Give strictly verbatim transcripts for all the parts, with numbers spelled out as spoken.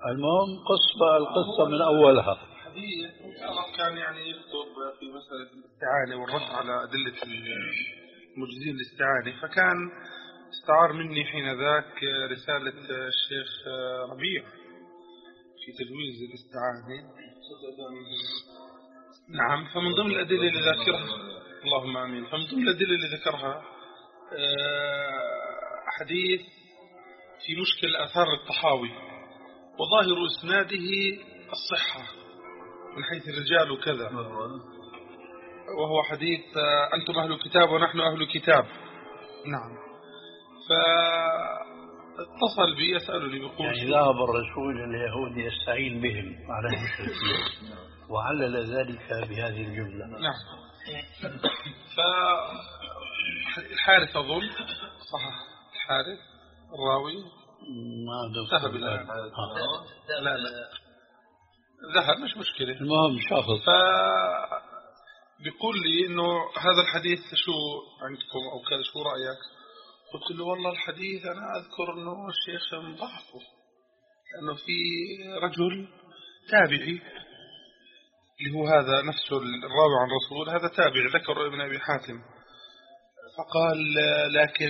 المهم قصة القصة من أولها. حديث كان يعني يكتب في مسألة الاستعانة والرد على أدلة المجزين الاستعانة، فكان استعار مني حين ذاك رسالة الشيخ ربيع في تجويز الاستعانة. نعم. فمن ضمن الأدلة اللي ذكرها، اللهم آمين، فمن ضمن الأدلة اللي ذكرها حديث في مشكل آثار الطحاوي وظاهر إسناده الصحة من حيث الرجال وكذا، وهو حديث أنتم أهل كتاب ونحن أهل كتاب. نعم. فاتصل بي يسألني بيقول يعني ذهب الرسول اليهود يستعين بهم على المشركين وعلل ذلك بهذه الجملة. نعم. فالحارث أظن صح، الحارث الراوي ما ذهب الآن. لا لا ذهب مش مشكلة. المهم شخص بيقول لي إنه هذا الحديث شو عندكم أو كذا، شو رأيك؟ قلت له والله الحديث أنا أذكر إنه الشيخ مضحفه، لأنه في رجل تابعي اللي هو هذا نفسه الراوي عن رسول، هذا تابعي ذكر ابن أبي حاتم، فقال لكن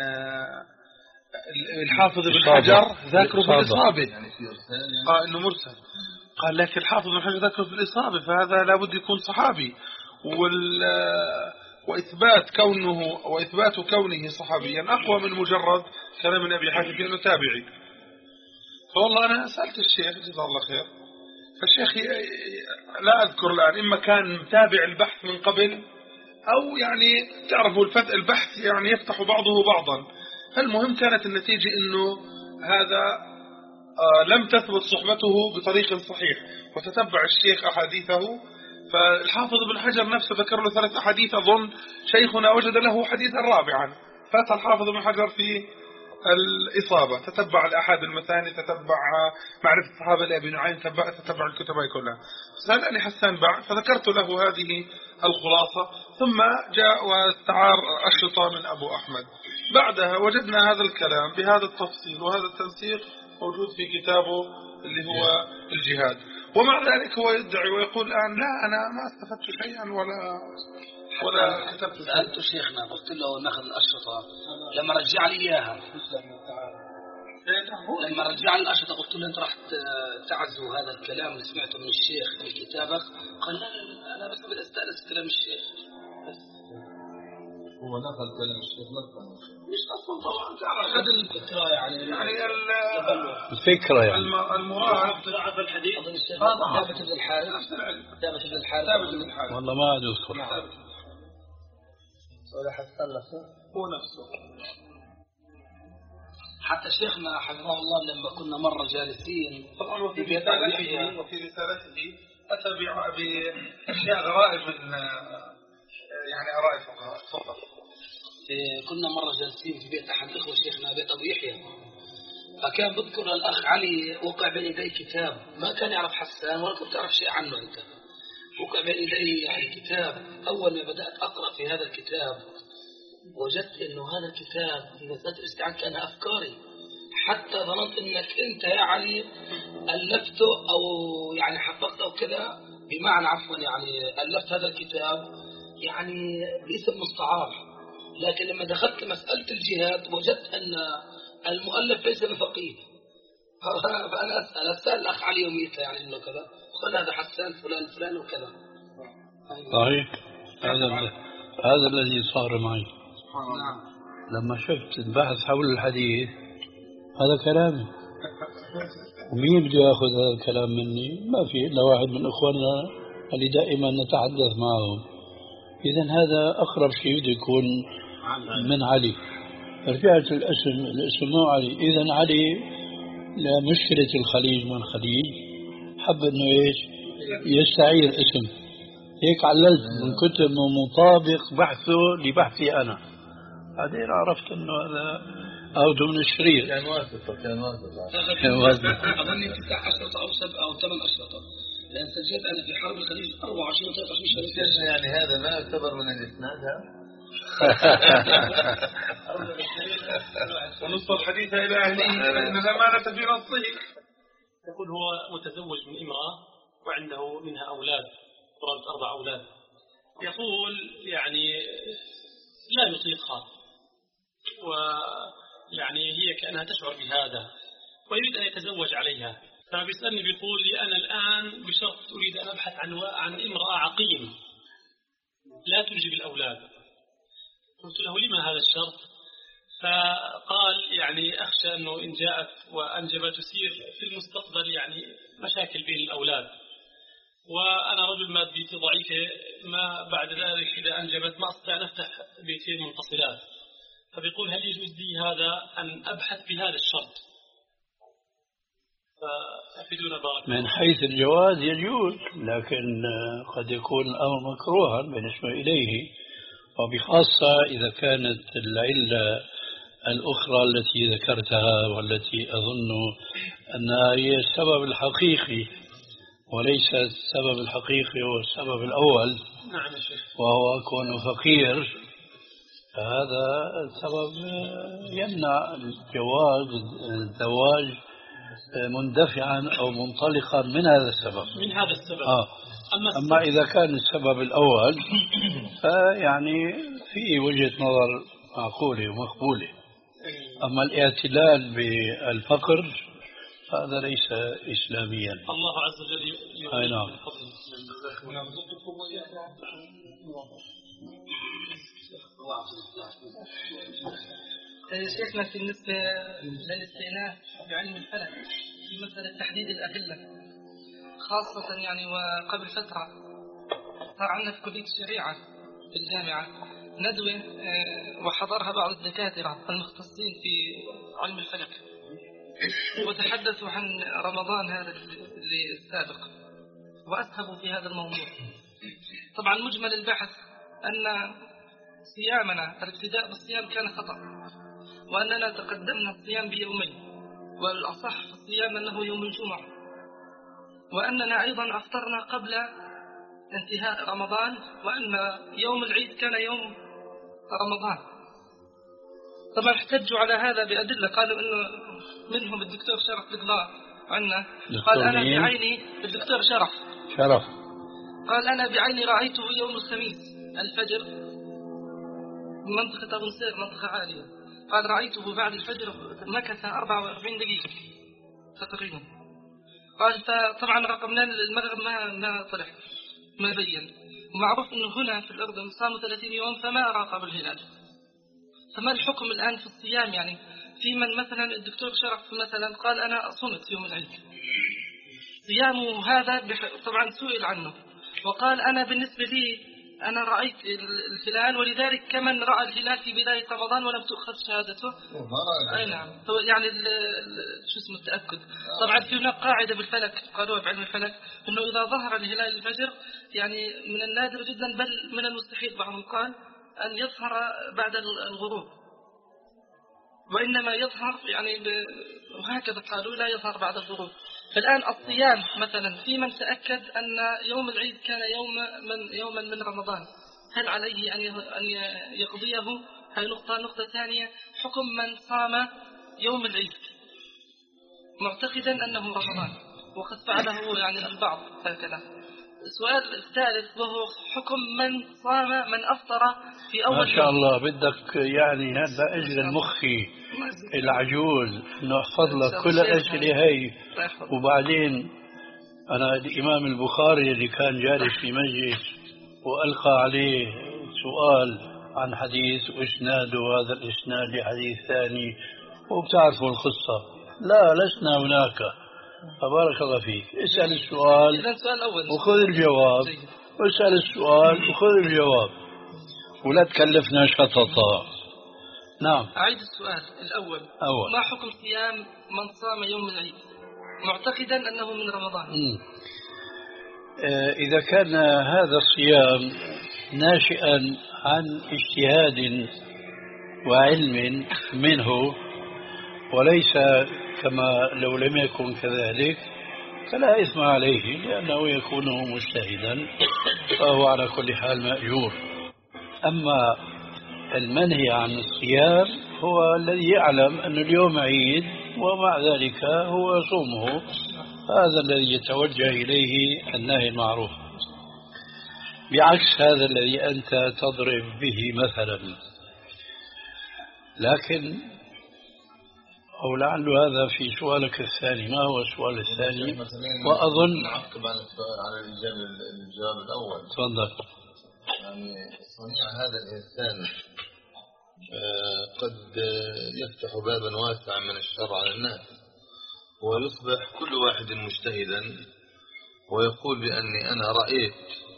الحافظ بن حجر ذكره بالإصابة، قال إنه مرسل، قال لكن الحافظ بن حجر ذكره بالإصابة، فهذا لابد يكون صحابي، وال وإثبات كونه وإثبات كونه صحابيا أقوى من مجرد كلام ابن أبي حاتم إنه تابعي. فوالله أنا سألت الشيخ جزاه الله خير، فالشيخ لا أذكر الآن إما كان متابع البحث من قبل أو يعني تعرفوا الفتح البحث يعني يفتح بعضه بعضا. فالمهم كانت النتيجة إنه هذا آه لم تثبت صحبته بطريق صحيح، وتتبع الشيخ أحاديثه، فالحافظ بن حجر نفسه ذكر له ثلاث أحاديث، أظن شيخنا وجد له حديثا رابعا، فات الحافظ بن حجر في الإصابة، تتبع الأحاد المثاني، تتبع معرفة الصحابة لأبي نعيم، تتبع, تتبع الكتب كلها. سألني حسان بعد فذكرت له هذه الخلاصة، ثم جاء واستعار أشرطة من أبو أحمد. بعدها وجدنا هذا الكلام بهذا التفصيل وهذا التنسيق موجود في كتابه اللي هو الجهاد، ومع ذلك هو يدعي ويقول الآن لا أنا ما استفدت شيئا ولا ولا كتبت شيئا. سألت شيخنا قلت له ناخذ الأشرطة، لما رجع لي إياها لما رجع لي الأشرطة قلت له أنت راح تعزو هذا الكلام اللي سمعته من الشيخ في كتابك؟ قال لا أنا بس بدي أستأنس كلام الشيخ. هو نقل كلام الشيخ نقل مش أصلا طبعا تعرف هذا الفكرة يعني يعني الفكرة يعني المراد في الحديث ثابت بن الحارث ثابت بن الحارث ثابت بن الحارث والله ما أذكر ولا حسن نفسه هو نفسه. حتى شيخنا حفظه الله لما كنا مرة جالسين طبعا وفي رسالته وفي رسالته أتى بأشياء غرائب من يعني آراء الفقهاء. تفضل. كنا مرة جالسين في بيت أحد الإخوة شيخنا بيت أبو يحيى، فكان بذكر الأخ علي وقع بين يدي كتاب، ما كان يعرف حسان ولا كنت تعرف شيء عنه أنت. وقع بين يدي يعني كتاب، أول ما بدأت أقرأ في هذا الكتاب وجدت إنه هذا الكتاب في مسألة الاستعانة كان أفكاري، حتى ظننت إنك أنت يا علي ألفته أو يعني حققته كذا، بمعنى عفوا يعني ألفت هذا الكتاب يعني باسم مستعار، لكن لما دخلت مسألة الجهاد وجدت أن المؤلف ليس بفقيه، فأنا أسأل أسأل الأخ علي يوميتها يعني إنه كذا، قال هذا حسان فلان فلان وكذا. صحيح. هذا هذا الذي صار معي. نعم. لما شفت البحث حول الحديث هذا كلامي، ومين بده ياخذ هذا الكلام مني؟ ما في إلا واحد من إخواننا اللي دائما نتحدث معهم. إذن هذا أقرب شيء بده يكون من علي. رجعت الاسم الاسم مو علي. إذن علي لمشكلة الخليج من خليج حب إنه إيش يستعير اسم، هيك عللت من كتب مطابق بحثه لبحثي أنا. بعدين عرفت إنه هذا أخذه من الشرير. كان واسطة كان واسطة كان واسطة. أظني تسع أشرطة أو سبع أو ثمان أشرطة، لأن سجلت أنا في حرب الخليج أربعة وعشرين وثلاثة وعشرين شهر. يعني هذا ما يعتبر من الإسناد هذا؟ ونص الحديث إلى أهله إن الأمانة في نصه. يقول يقول هو متزوج من امرأة وعنده منها أولاد، قرابة أربع أولاد. يقول يعني لا يطيقها، ويعني هي كأنها تشعر بهذا ويريد أن يتزوج عليها. فبيسألني بيقول لي أنا الآن بشرط أريد أن أبحث عن عن امرأة عقيم لا تنجب الأولاد. قلت له لما هذا الشرط؟ فقال يعني أخشى أنه إن جاءت وأنجبت تسير في المستقبل يعني مشاكل بين الأولاد، وأنا رجل مادتي ضعيفة، ما بعد ذلك إذا أنجبت ما أستطيع أن أفتح بيتين منفصلات. فبيقول هل يجوز لي هذا أن أبحث بهذا الشرط؟ فأفيدونا بارك. من حيث الجواز يجوز، لكن قد يكون الأمر مكروها بالنسبة إليه، وبخاصة إذا كانت العلة الأخرى التي ذكرتها والتي أظن أنها هي السبب الحقيقي وليس السبب الحقيقي هو السبب الأول. نعم يا شيخ. وهو كونه فقير، فهذا السبب يمنع الجواز الزواج مندفعا أو منطلقا من هذا السبب من هذا السبب. آه. أما إذا كان السبب الأول فيعني في وجهة نظر معقولة ومقبولة. أما الاعتلال بالفقر هذا ليس إسلاميا. الله عز وجل يقول. أي نعم. شيخنا بالنسبة للاستئناف بعلم الفلك في مسألة تحديد الأدلة، خاصة يعني وقبل فترة صار عندنا في كلية الشريعة في الجامعة ندوة وحضرها بعض الدكاترة المختصين في علم الفلك، وتحدثوا عن رمضان هذا اللي السابق وأسهبوا في هذا الموضوع. طبعا مجمل البحث أن صيامنا الابتداء بالصيام كان خطأ، وأننا تقدمنا الصيام بيومين، والأصح في الصيام أنه يوم الجمعة، وأننا أيضا أفطرنا قبل انتهاء رمضان، وأن يوم العيد كان يوم رمضان. طبعا احتجوا على هذا بأدلة، قالوا أنه منهم الدكتور شرف القضاء عنا قال أنا بعيني الدكتور شرف شرف قال أنا بعيني رأيته يوم الخميس الفجر من منطقة أبو نصير، منطقة عالية، قال رأيته بعد الفجر مكث أربعة وأربعين دقيقة تقريبا. قال فطبعا رقمنا المغرب ما ما طلع ما بين، ومعروف أنه هنا في الأردن صاموا ثلاثين يوم فما راقب الهلال. فما الحكم الآن في الصيام؟ يعني في من مثلا الدكتور شرف مثلا قال أنا صمت يوم العيد، صيامه هذا طبعا سئل عنه وقال أنا بالنسبة لي أنا رأيت الهلال، ولذلك كمن رأى الهلال في بداية رمضان ولم تؤخذ شهادته. أي نعم، يعني شو اسمه التأكد. طبعا في هناك قاعدة بالفلك قالوها بعلم الفلك أنه إذا ظهر الهلال الفجر يعني من النادر جدا بل من المستحيل بعضهم قال أن يظهر بعد الغروب، وإنما يظهر يعني وهكذا قالوا لا يظهر بعد الغروب. فالآن الصيام مثلا في من تأكد أن يوم العيد كان يوم من يوما من رمضان، هل عليه أن أن يقضيه؟ هاي نقطة. نقطة ثانية، حكم من صام يوم العيد معتقدا أنه رمضان وقد فعله يعني البعض هكذا. السؤال الثالث وهو حكم من صام من أفطر في أول ما شاء الله بدك يعني هذا أجل المخي العجوز إنه أحفظ لك كل الأسئلة هاي. وبعدين أنا الإمام البخاري اللي كان جالس في مجلس وألقى عليه سؤال عن حديث وإسناده هذا الإسناد لحديث ثاني وبتعرفوا القصة، لا لسنا هناك. فبارك الله فيك، اسأل السؤال وخذ الجواب، واسأل السؤال وخذ الجواب، ولا تكلفنا شططا. نعم. أعيد السؤال الأول. أول. ما حكم صيام من صام يوم العيد معتقدا أنه من رمضان؟ م. إذا كان هذا الصيام ناشئا عن اجتهاد وعلم منه وليس كما لو لم يكن كذلك فلا إثم عليه، لأنه يكون مجتهدا فهو على كل حال مأجور. أما المنهي عن الصيام هو الذي يعلم أن اليوم عيد ومع ذلك هو يصومه، هذا الذي يتوجه إليه النهي المعروف، بعكس هذا الذي أنت تضرب به مثلا. لكن أو لعل هذا في سؤالك الثاني. ما هو السؤال الثاني؟ وأظن نعقب على على الجواب الأول. تفضل. يعني صنيع هذا الإنسان قد يفتح بابا واسعا من الشر على الناس، ويصبح كل واحد مجتهدا ويقول بأني أنا رأيت،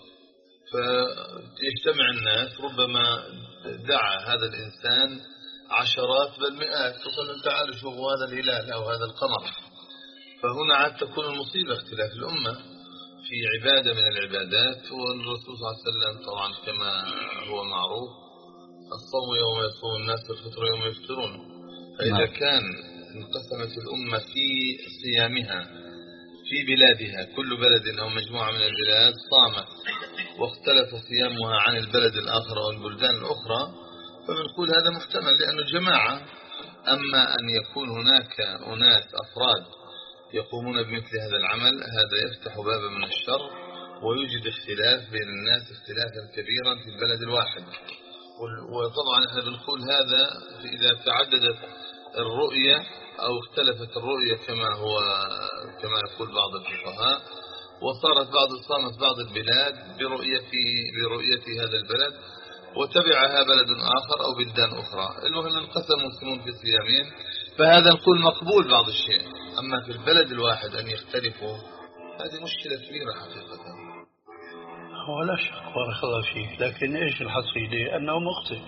فيجتمع الناس. ربما دعا هذا الإنسان عشرات بل مئات وقال تعالوا شوفوا هذا الهلال أو هذا القمر. فهنا عاد تكون المصيبة اختلاف الأمة في عبادة من العبادات. والرسول صلى الله عليه وسلم طبعا كما هو معروف الصوم يوم يصوم الناس والفطر يوم يفطرون. فإذا كان انقسمت الأمة في صيامها في بلادها، كل بلد أو مجموعة من البلاد صامت واختلف صيامها عن البلد الآخر أو البلدان الأخرى، فبنقول هذا محتمل لأنه جماعة. أما أن يكون هناك أناس أفراد يقومون بمثل هذا العمل، هذا يفتح بابا من الشر ويوجد اختلاف بين الناس اختلافا كبيرا في البلد الواحد. وطبعا احنا بنقول هذا إذا تعددت الرؤية أو اختلفت الرؤية كما هو كما يقول بعض الفقهاء، وصارت بعض صامت بعض البلاد برؤية برؤية هذا البلد وتبعها بلد آخر أو بلدان أخرى. المهم انقسم المسلمون في صيامين، فهذا نقول مقبول بعض الشيء. أما في البلد الواحد أن يختلفوا هذه مشكلة كبيرة حقيقة. هو لا شك بارك الله فيك، لكن إيش الحصيلة؟ أنه مخطئ.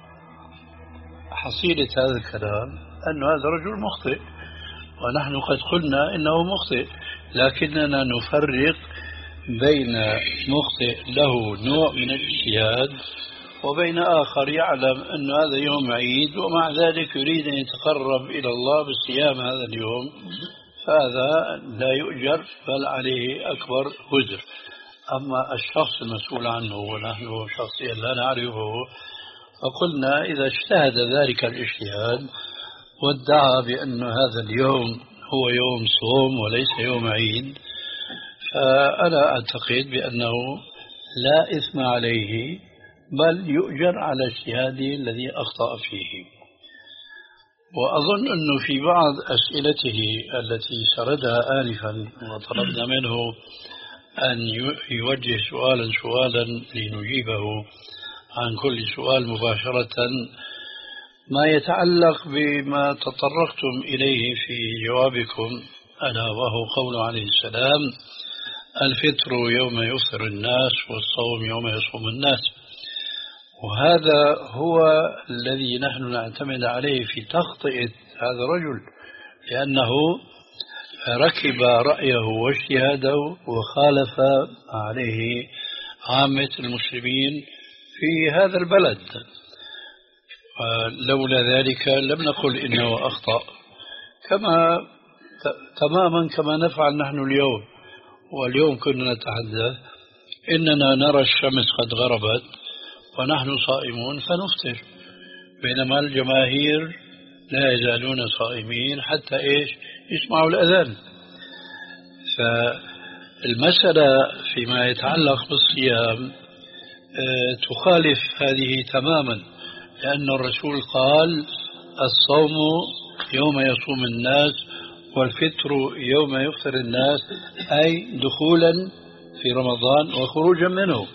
حصيلة هذا الكلام أن هذا رجل مخطئ، ونحن قد قلنا إنه مخطئ، لكننا نفرق بين مخطئ له نوع من الاجتهاد وبين آخر يعلم أن هذا يوم عيد ومع ذلك يريد أن يتقرب إلى الله بالصيام هذا اليوم، فهذا لا يؤجر بل عليه أكبر وزر. أما الشخص المسؤول عنه ونحن شخصيا لا نعرفه، فقلنا إذا اجتهد ذلك الاجتهاد وادعى بأن هذا اليوم هو يوم صوم وليس يوم عيد، فأنا أعتقد بأنه لا إثم عليه بل يؤجر على اجتهاده الذي أخطأ فيه. وأظن أنه في بعض أسئلته التي سردها آنفا وطلبنا منه أن يوجه سؤالا سؤالا لنجيبه عن كل سؤال مباشرة، ما يتعلق بما تطرقتم إليه في جوابكم ألا وهو قول عليه السلام: الفطر يوم يفطر الناس والصوم يوم يصوم الناس. وهذا هو الذي نحن نعتمد عليه في تخطئة هذا الرجل، لأنه ركب رأيه واجتهاده وخالف عليه عامة المسلمين في هذا البلد. لولا ذلك لم نقل إنه أخطأ، كما تماما كما نفعل نحن اليوم. واليوم كنا نتحدث إننا نرى الشمس قد غربت ونحن صائمون فنفطر، بينما الجماهير لا يزالون صائمين حتى إيش يسمعوا الأذان. فالمسألة فيما يتعلق بالصيام تخالف هذه تماما، لأن الرسول قال: الصوم يوم يصوم الناس والفطر يوم يفطر الناس، أي دخولا في رمضان وخروجا منه.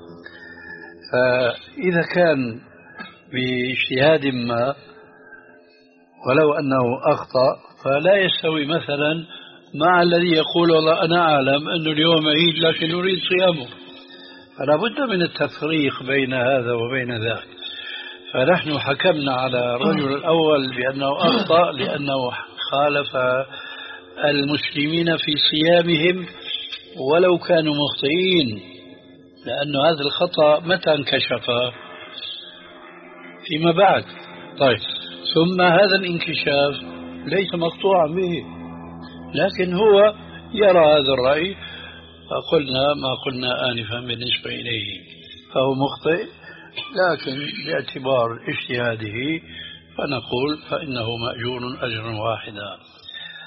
فإذا كان باجتهاد ما ولو أنه أخطأ فلا يستوي مثلا مع الذي يقول: والله أنا أعلم أنه اليوم عيد لكن أريد صيامه. فلا بد من التفريق بين هذا وبين ذاك. فنحن حكمنا على الرجل الأول بأنه أخطأ لأنه خالف المسلمين في صيامهم ولو كانوا مخطئين، لأن هذا الخطأ متى انكشف؟ فيما بعد. طيب، ثم هذا الانكشاف ليس مقطوعا به، لكن هو يرى هذا الرأي، فقلنا ما قلنا آنفا بالنسبة إليه، فهو مخطئ، لكن باعتبار اجتهاده فنقول فإنه مأجور أجرا واحدا.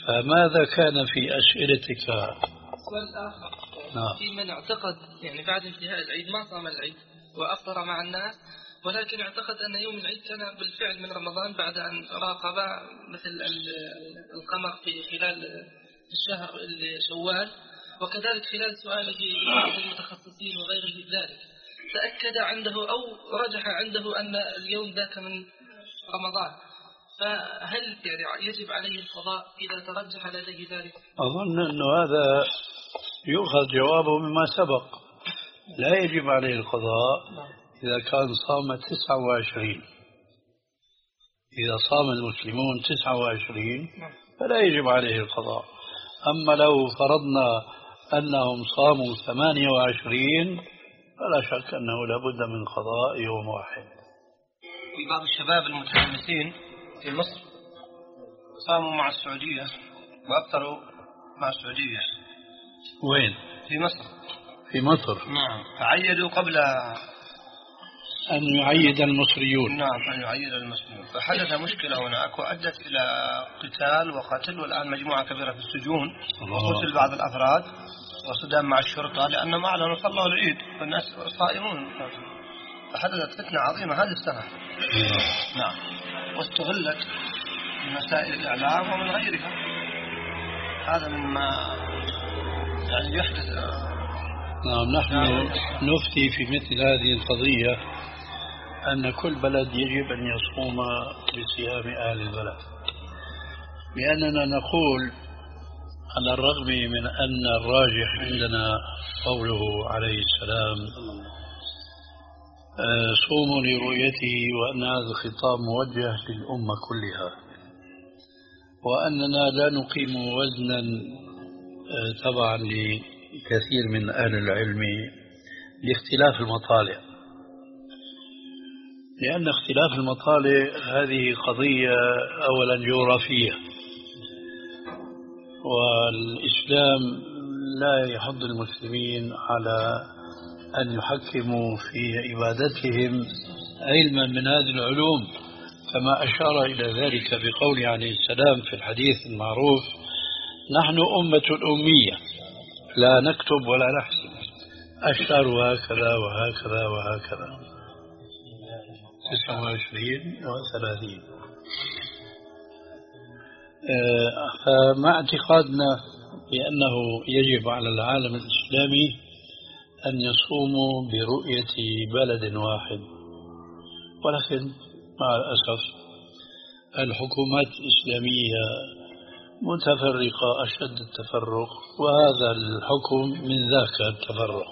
فماذا كان في أسئلتك؟ سؤال آخر. نعم. في من اعتقد يعني بعد انتهاء العيد ما صام العيد وأفطر مع الناس، ولكن اعتقد أن يوم العيد كان بالفعل من رمضان بعد أن راقب مثل القمر في خلال الشهر شوال، وكذلك خلال سؤاله لبعض المتخصصين وغيره ذلك تأكد عنده أو رجح عنده أن اليوم ذاك من رمضان، فهل يعني يجب عليه القضاء إذا ترجح لديه ذلك؟ أظن أنه هذا يؤخذ جوابه مما سبق، لا يجب عليه القضاء إذا كان صام تسعة وعشرين. إذا صام المسلمون تسعة وعشرين فلا يجب عليه القضاء. أما لو فرضنا أنهم صاموا ثمانية وعشرين فلا شك أنه لابد من قضاء يوم واحد. في بعض الشباب المتحمسين في مصر صاموا مع السعودية وأفطروا مع السعودية. وين؟ في مصر. في مصر. نعم. فعيدوا قبل أن يعيد المصريون. نعم، أن يعيد المصريون، فحدث مشكلة هناك وأدت إلى قتال وقتل، والآن مجموعة كبيرة في السجون، وقتل بعض الأفراد وصدام مع الشرطة لأنهم أعلنوا صلوا العيد والناس صائمون، فحدثت فتنة عظيمة هذه السنة. نعم. واستغلت من وسائل الإعلام ومن غيرها. هذا مما يعني يحدث. نعم. نحن نفتي في مثل هذه القضية أن كل بلد يجب أن يصوم بصيام أهل البلد، لأننا نقول على الرغم من أن الراجح عندنا قوله عليه السلام صوموا لرؤيته، وأن هذا الخطاب موجه للأمة كلها، وأننا لا نقيم وزنا تبعا لكثير من أهل العلم لاختلاف المطالع، لأن اختلاف المطالع هذه قضية أولا جغرافية، والإسلام لا يحض المسلمين على أن يحكموا في عبادتهم علما من هذه العلوم، كما أشار إلى ذلك بقوله عليه السلام في الحديث المعروف: نحن أمة أمية لا نكتب ولا نحسب، الشهر هكذا وهكذا وهكذا، تسعة وعشرين وثلاثين. فمع اعتقادنا بأنه يجب على العالم الإسلامي أن يصوموا برؤية بلد واحد، ولكن مع الأسف الحكومات الإسلامية متفرقة أشد التفرق، وهذا الحكم من ذاك التفرق.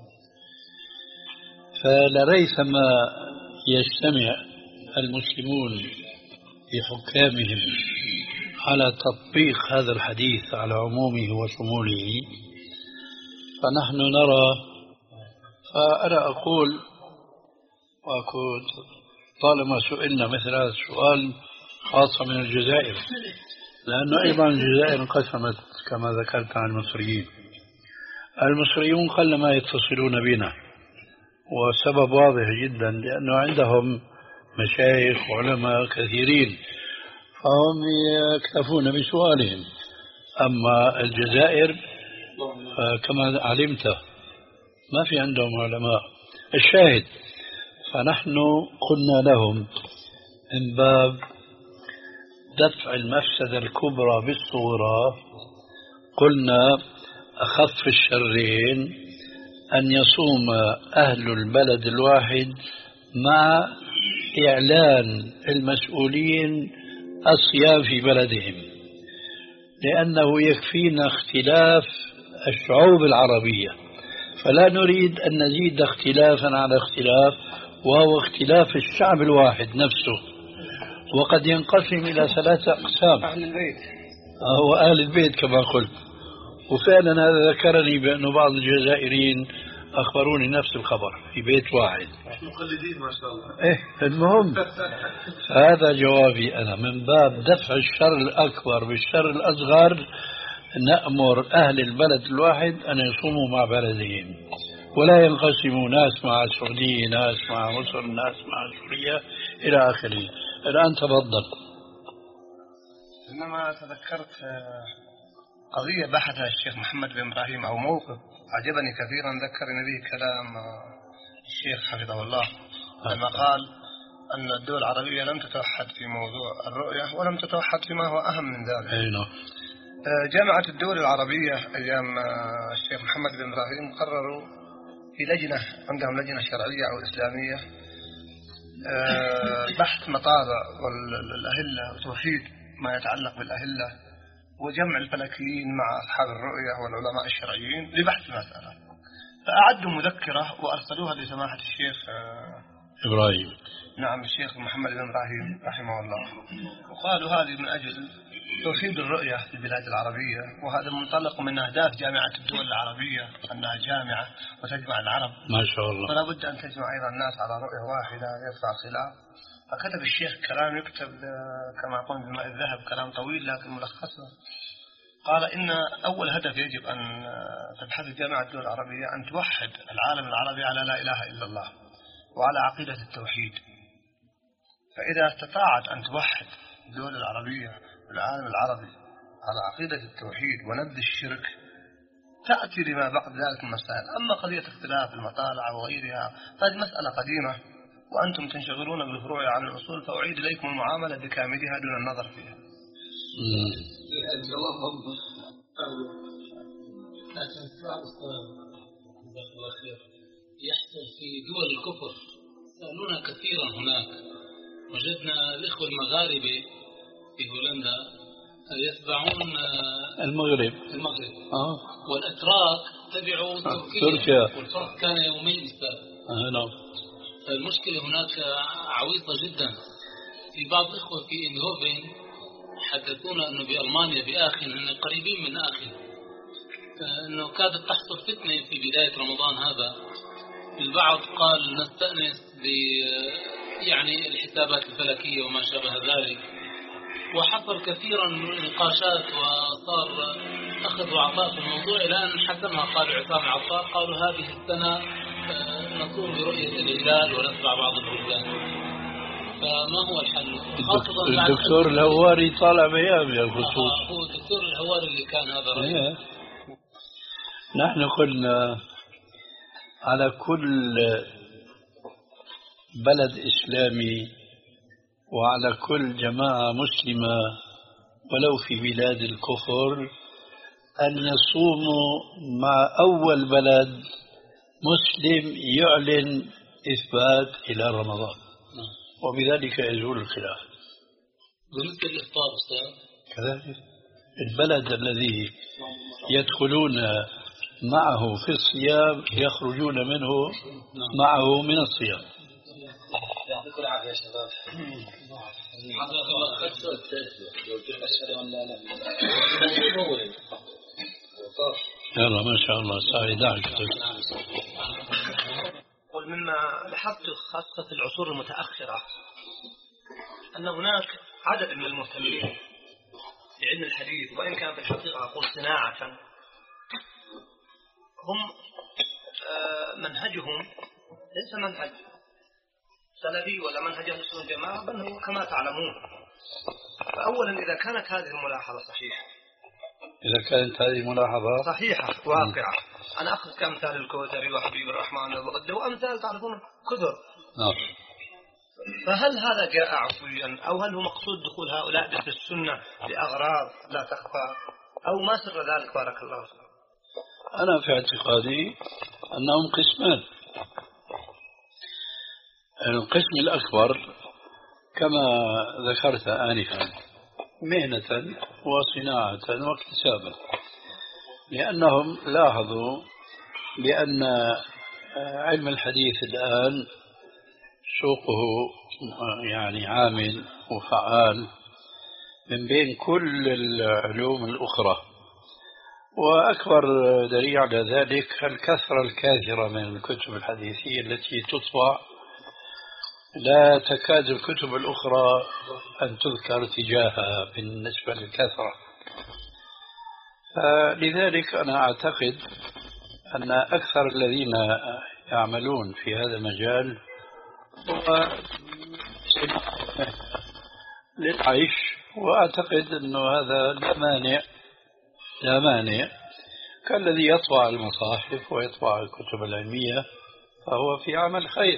فلريثما يجتمع المسلمون بحكامهم على تطبيق هذا الحديث على عمومه وشموله، فنحن نرى. فأنا أقول، وأقول طالما سئلنا مثل هذا السؤال خاصة من الجزائر، لأنه أيضا الجزائر انقسمت كما ذكرت عن المصريين. المصريون قلما يتصلون بنا، والسبب واضح جدا، لأنه عندهم مشايخ وعلماء كثيرين فهم يكتفون بسؤالهم. أما الجزائر كما علمت ما في عندهم علماء. الشاهد، فنحن قلنا لهم من باب دفع المفسدة الكبرى بالصغرى، قلنا أخف الشرين أن يصوم أهل البلد الواحد مع إعلان المسؤولين الصيام في بلدهم، لأنه يكفينا اختلاف الشعوب العربية، فلا نريد أن نزيد اختلافا على اختلاف، وهو اختلاف الشعب الواحد نفسه، وقد ينقسم إلى ثلاثة أقسام: أهل البيت وأهل البيت كما قلت. وفعلا هذا ذكرني بأن بعض الجزائريين أخبروني نفس الخبر في بيت واحد. مقلدين ما شاء الله. إيه المهم، هذا جوابي أنا من باب دفع الشر الأكبر بالشر الأصغر، نأمر أهل البلد الواحد أن يصوموا مع بلدهم، ولا ينقسموا ناس مع السعودية، ناس مع مصر، ناس مع سوريا إلى آخره. الآن تفضل. إنما تذكرت قضية بحثها الشيخ محمد بن إبراهيم أو موقف عجبني كثيرا، ذكرني به كلام الشيخ حفظه الله لما قال أن الدول العربية لم تتوحد في موضوع الرؤية ولم تتوحد فيما هو أهم من ذلك. جامعة الدول العربية أيام الشيخ محمد بن إبراهيم قرروا في لجنة، عندهم لجنة شرعية أو إسلامية، بحث مطابع والأهلة وتوحيد ما يتعلق بالأهلة وجمع الفلكيين مع أصحاب الرؤية والعلماء الشرعيين لبحث المسألة. فأعدوا مذكرة وأرسلوها لسماحة الشيخ إبراهيم، نعم الشيخ محمد بن إبراهيم رحمه الله، وقالوا هذه من أجل توحيد الرؤية في البلاد العربية، وهذا منطلق من أهداف جامعة الدول العربية أنها جامعة وتجمع العرب ما شاء الله، فلا بد أن تجمع أيضا الناس على رؤية واحدة يرفع الخلاف. فكتب الشيخ كلام يكتب كما يقول بماء الذهب، كلام طويل لكن ملخصه. قال إن أول هدف يجب أن تبحث جامعة الدول العربية أن توحد العالم العربي على لا إله إلا الله وعلى عقيدة التوحيد. فإذا استطاعت أن توحد الدول العربية والعالم العربي على عقيدة التوحيد ونبذ الشرك تأتي لما بعد ذلك المسائل. أما قضية اختلاف المطالع وغيرها فهذه مسألة قديمة وأنتم تنشغلون بالفروع عن الأصول، فأعيد إليكم المعاملة بكاملها دون النظر فيها. يحصل في دول الكفر، سألونا كثيرا هناك، وجدنا الإخوة المغاربة في هولندا يتبعون المغرب المغرب آه. والأتراك تبعوا آه. تركيا، والفرق كان يومين أستاذ. آه نعم. فالمشكلة هناك عويصة جدا. في بعض الإخوة في إنهوفن حدثونا أنه بألمانيا بآخن أنه قريبين من آخن، أنه كادت تحصل فتنة في بداية رمضان هذا. البعض قال نستأنس ب يعني الحسابات الفلكية وما شابه ذلك، وحصل كثيرا من النقاشات وصار أخذ وعطاء في الموضوع إلى أن حسمها قال عصام عطاء، قالوا هذه السنة نصوم برؤية الهلال ونتبع بعض البلدان. فما هو الحل؟ الدكتور الهواري طالع بيان بالخصوص. آه هو الدكتور الهواري اللي كان هذا رأيه. نحن قلنا على كل بلد إسلامي وعلى كل جماعة مسلمة ولو في بلاد الكفر أن يصوموا مع أول بلد مسلم يعلن إثبات إلى رمضان، وبذلك يزول الخلاف. بالنسبة للإفطار أستاذ كذلك البلد الذي يدخلون معه في الصيام يخرجون منه معه من الصيام. يعطيكم العافية يا شباب. حضرتك الله خسر أشهد أن لا إله يلا ما شاء الله سعيد عليك. قل مما لاحظت خاصة في العصور المتأخرة أن هناك عدد من المهتمين بعلم الحديث، وإن كان في الحقيقة أقول صناعة، هم منهجهم ليس منهج سلفي ولا منهج أهل السنة والجماعة، بل هو كما تعلمون. فأولا إذا كانت هذه الملاحظة صحيحة إذا كانت هذه ملاحظة صحيحة واقعة، أنا أخذ كأمثال الكوثري وحبيب الرحمن وغده وأمثال تعرفون كثر. نعم. فهل هذا جاء عفويا أو هل هو مقصود دخول هؤلاء في السنة لأغراض لا تخفى أو ما سر ذلك؟ بارك الله فيك. أنا في اعتقادي أنهم قسمان. القسم الأكبر كما ذكرت آنفا مهنة وصناعة واكتسابا، لأنهم لاحظوا بأن علم الحديث الآن سوقه يعني عامل وفعال من بين كل العلوم الأخرى، وأكبر دليل على ذلك الكثرة الكاثرة من الكتب الحديثية التي تطبع، لا تكاد الكتب الأخرى أن تذكر تجاهها بالنسبة للكثرة. فلذلك أنا أعتقد أن أكثر الذين يعملون في هذا المجال هو للعيش وأعتقد أنه هذا لا مانع لا مانع كالذي يطبع المصاحف ويطبع الكتب العلمية، فهو في عمل خير،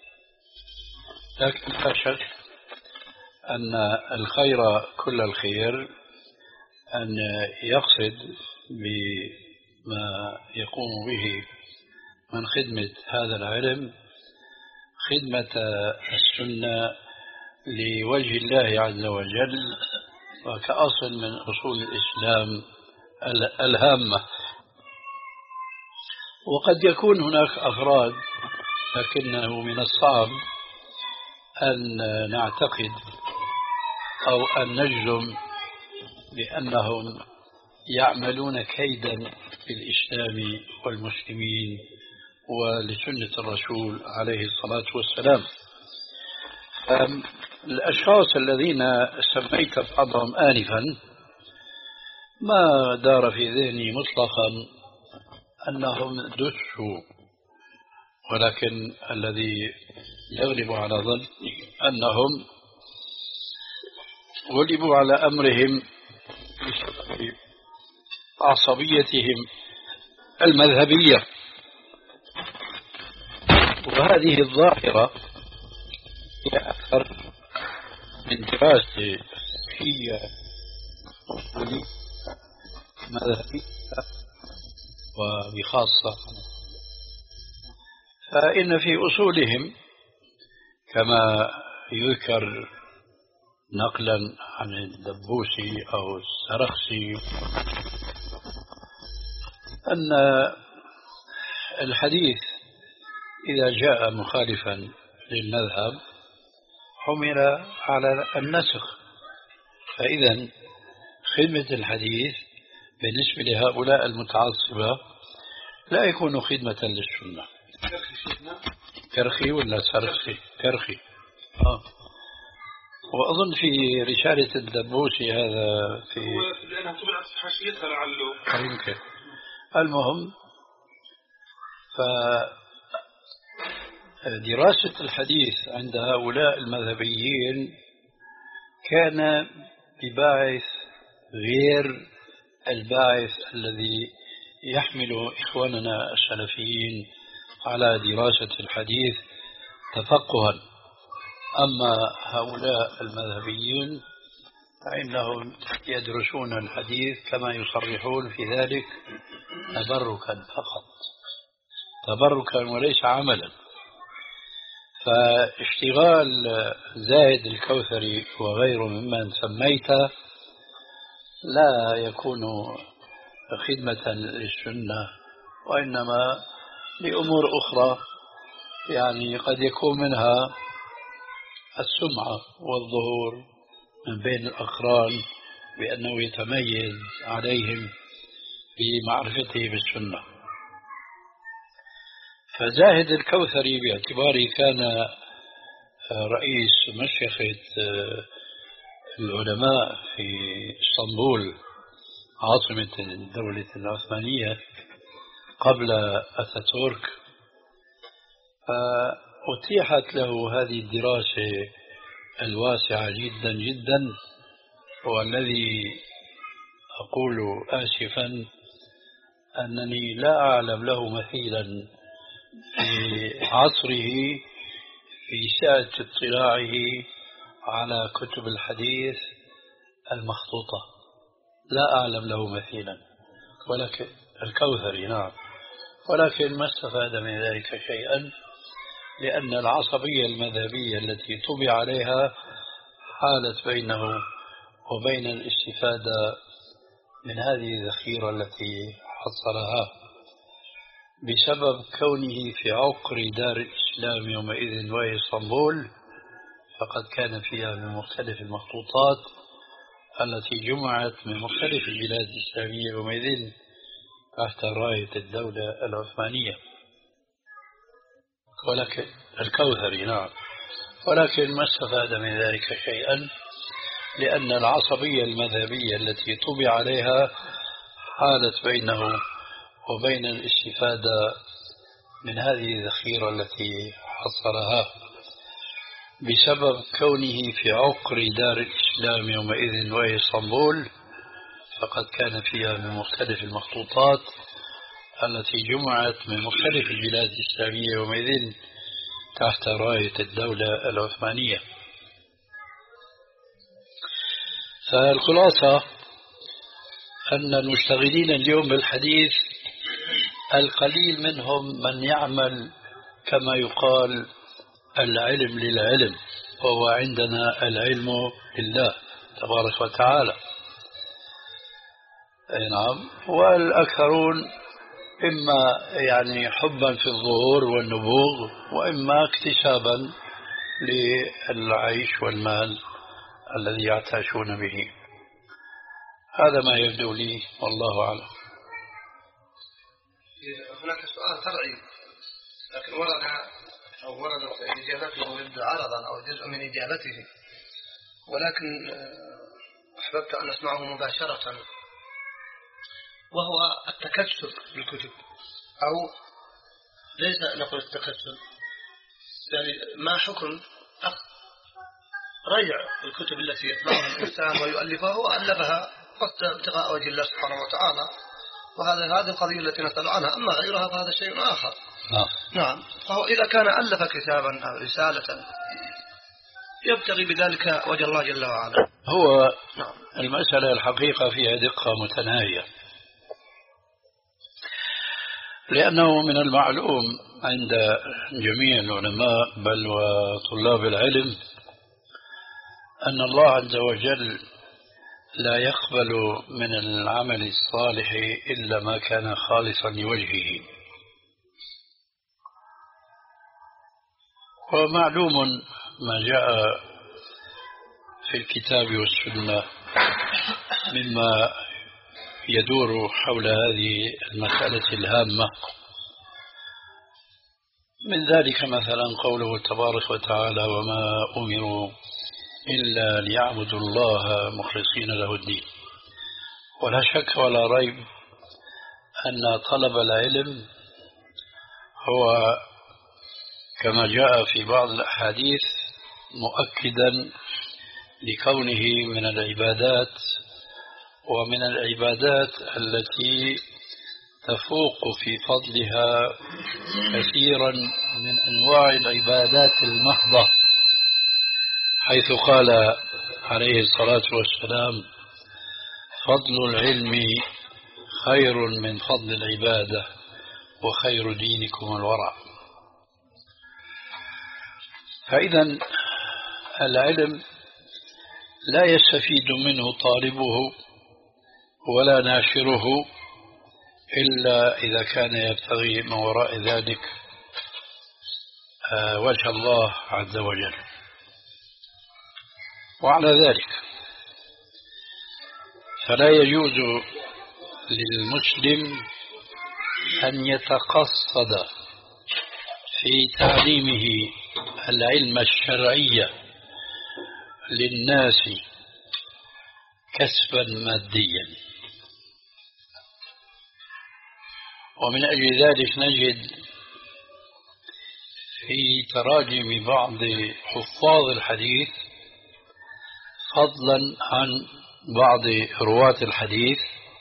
لكن لا شك أن الخير كل الخير أن يقصد بما يقوم به من خدمة هذا العلم خدمة السنة لوجه الله عز وجل، وكأصل من أصول الإسلام الهامة. وقد يكون هناك أفراد، لكنه من الصعب أن نعتقد أو أن نجزم بأنهم يعملون كيدا للإسلام والمسلمين ولسنة الرسول عليه الصلاة والسلام. الأشخاص الذين سميت بعضهم آنفا ما دار في ذهني مطلقا أنهم دسوا، ولكن الذي يغلب على ظني أنهم غلبوا على أمرهم بسبب عصبيتهم المذهبية. وهذه الظاهرة هي أكثر من دراسة هي أصولية مذهبية وبخاصة، فإن في أصولهم كما يذكر نقلا عن الدبوسي أو السرخسي أن الحديث إذا جاء مخالفا للمذهب حمل على النسخ، فإذا خدمة الحديث بالنسبة لهؤلاء المتعصبة لا يكون خدمة للسنة. كرخي ولا سرخي؟ كرخي. آه. وأظن في رسالة الدبوسي هذا في لأنها طبعت في حاشيتها لعله يمكن. المهم، فدراسة الحديث عند هؤلاء المذهبيين كان بباعث غير الباعث الذي يحمل إخواننا السلفيين على دراسة الحديث تفقها. أما هؤلاء المذهبيين فإنهم يدرسون الحديث كما يصرحون في ذلك تبركا فقط، تبركا وليس عملا. فاشتغال زاهد الكوثري وغيره ممن سميته لا يكون خدمة للسنة، وإنما لأمور أخرى، يعني قد يكون منها السمعة والظهور من بين الأقران بأنه يتميز عليهم بمعرفته بالسنة. فزاهد الكوثري باعتباره كان رئيس مشيخة العلماء في اسطنبول عاصمة الدولة العثمانية قبل أتاتورك، فأتيحت له هذه الدراسة الواسعة جدا جدا، والذي أقول آسفا أنني لا أعلم له مثيلا في عصره في سعة اطلاعه على كتب الحديث المخطوطة، لا أعلم له مثيلا، ولكن الكوثري نعم، ولكن ما استفاد من ذلك شيئا، لأن العصبية المذهبية التي طبع عليها حالت بينه وبين الاستفادة من هذه الذخيرة التي حصلها بسبب كونه في عقر دار الإسلام يومئذ وهي اسطنبول، فقد كان فيها من مختلف المخطوطات التي جمعت من مختلف البلاد الإسلامية يومئذ تحت راية الدولة العثمانية. ولكن الكوثري نعم، ولكن ما استفاد من ذلك شيئا، لأن العصبية المذهبية التي طبع عليها حالت بينه وبين الاستفادة من هذه الذخيرة التي حصلها بسبب كونه في عقر دار الإسلام يومئذ وهي اسطنبول، فقد كان فيها من مختلف المخطوطات التي جمعت من مختلف البلاد الإسلامية يومئذ تحت راية الدولة العثمانية. فالخلاصة أن المشتغلين اليوم بالحديث القليل منهم من يعمل كما يقال العلم للعلم، وهو عندنا العلم لله تبارك وتعالى. أي نعم. والأكثرون إما يعني حبا في الظهور والنبوغ، وإما اكتسابا للعيش والمال الذي يعتاشون به. هذا ما يبدو لي والله أعلم. هناك سؤال فرعي لكن ورد أو وردت إجابته يبدو عرضا أو جزء من إجابته، ولكن أحببت أن أسمعه مباشرة، وهو التكسب بالكتب، أو ليس نقول التكسب، يعني ما حكم رجع الكتب التي يطبعها الإنسان ويؤلفها وألفها ابتغاء وجه الله سبحانه وتعالى، وهذا هذه القضية التي نسأل عنها. أما غيرها فهذا شيء آخر. نعم. نعم. فهو إذا كان ألف كتابا أو رسالة يبتغي بذلك وجه الله جل وعلا. هو نعم. المسألة الحقيقة فيها دقة متناهية، لأنه من المعلوم عند جميع العلماء بل وطلاب العلم أن الله عز وجل لا يقبل من العمل الصالح إلا ما كان خالصا لوجهه. ومعلوم ما جاء في الكتاب والسنة مما يدور حول هذه المسألة الهامة، من ذلك مثلا قوله تبارك وتعالى: وما أمروا إلا ليعبدوا الله مخلصين له الدين. ولا شك ولا ريب أن طلب العلم هو كما جاء في بعض الأحاديث مؤكدا لكونه من العبادات، ومن العبادات التي تفوق في فضلها كثيرا من أنواع العبادات المحضة، حيث قال عليه الصلاة والسلام: فضل العلم خير من فضل العبادة وخير دينكم الورع. فإذا العلم لا يستفيد منه طالبه ولا ناشره إلا إذا كان يبتغي من وراء ذلك وجه الله عز وجل. وعلى ذلك فلا يجوز للمسلم أن يتقصد في تعليمه العلم الشرعي للناس كسبا ماديا. ومن أجل ذلك نجد في تراجم بعض حفاظ الحديث فضلا عن بعض رواة الحديث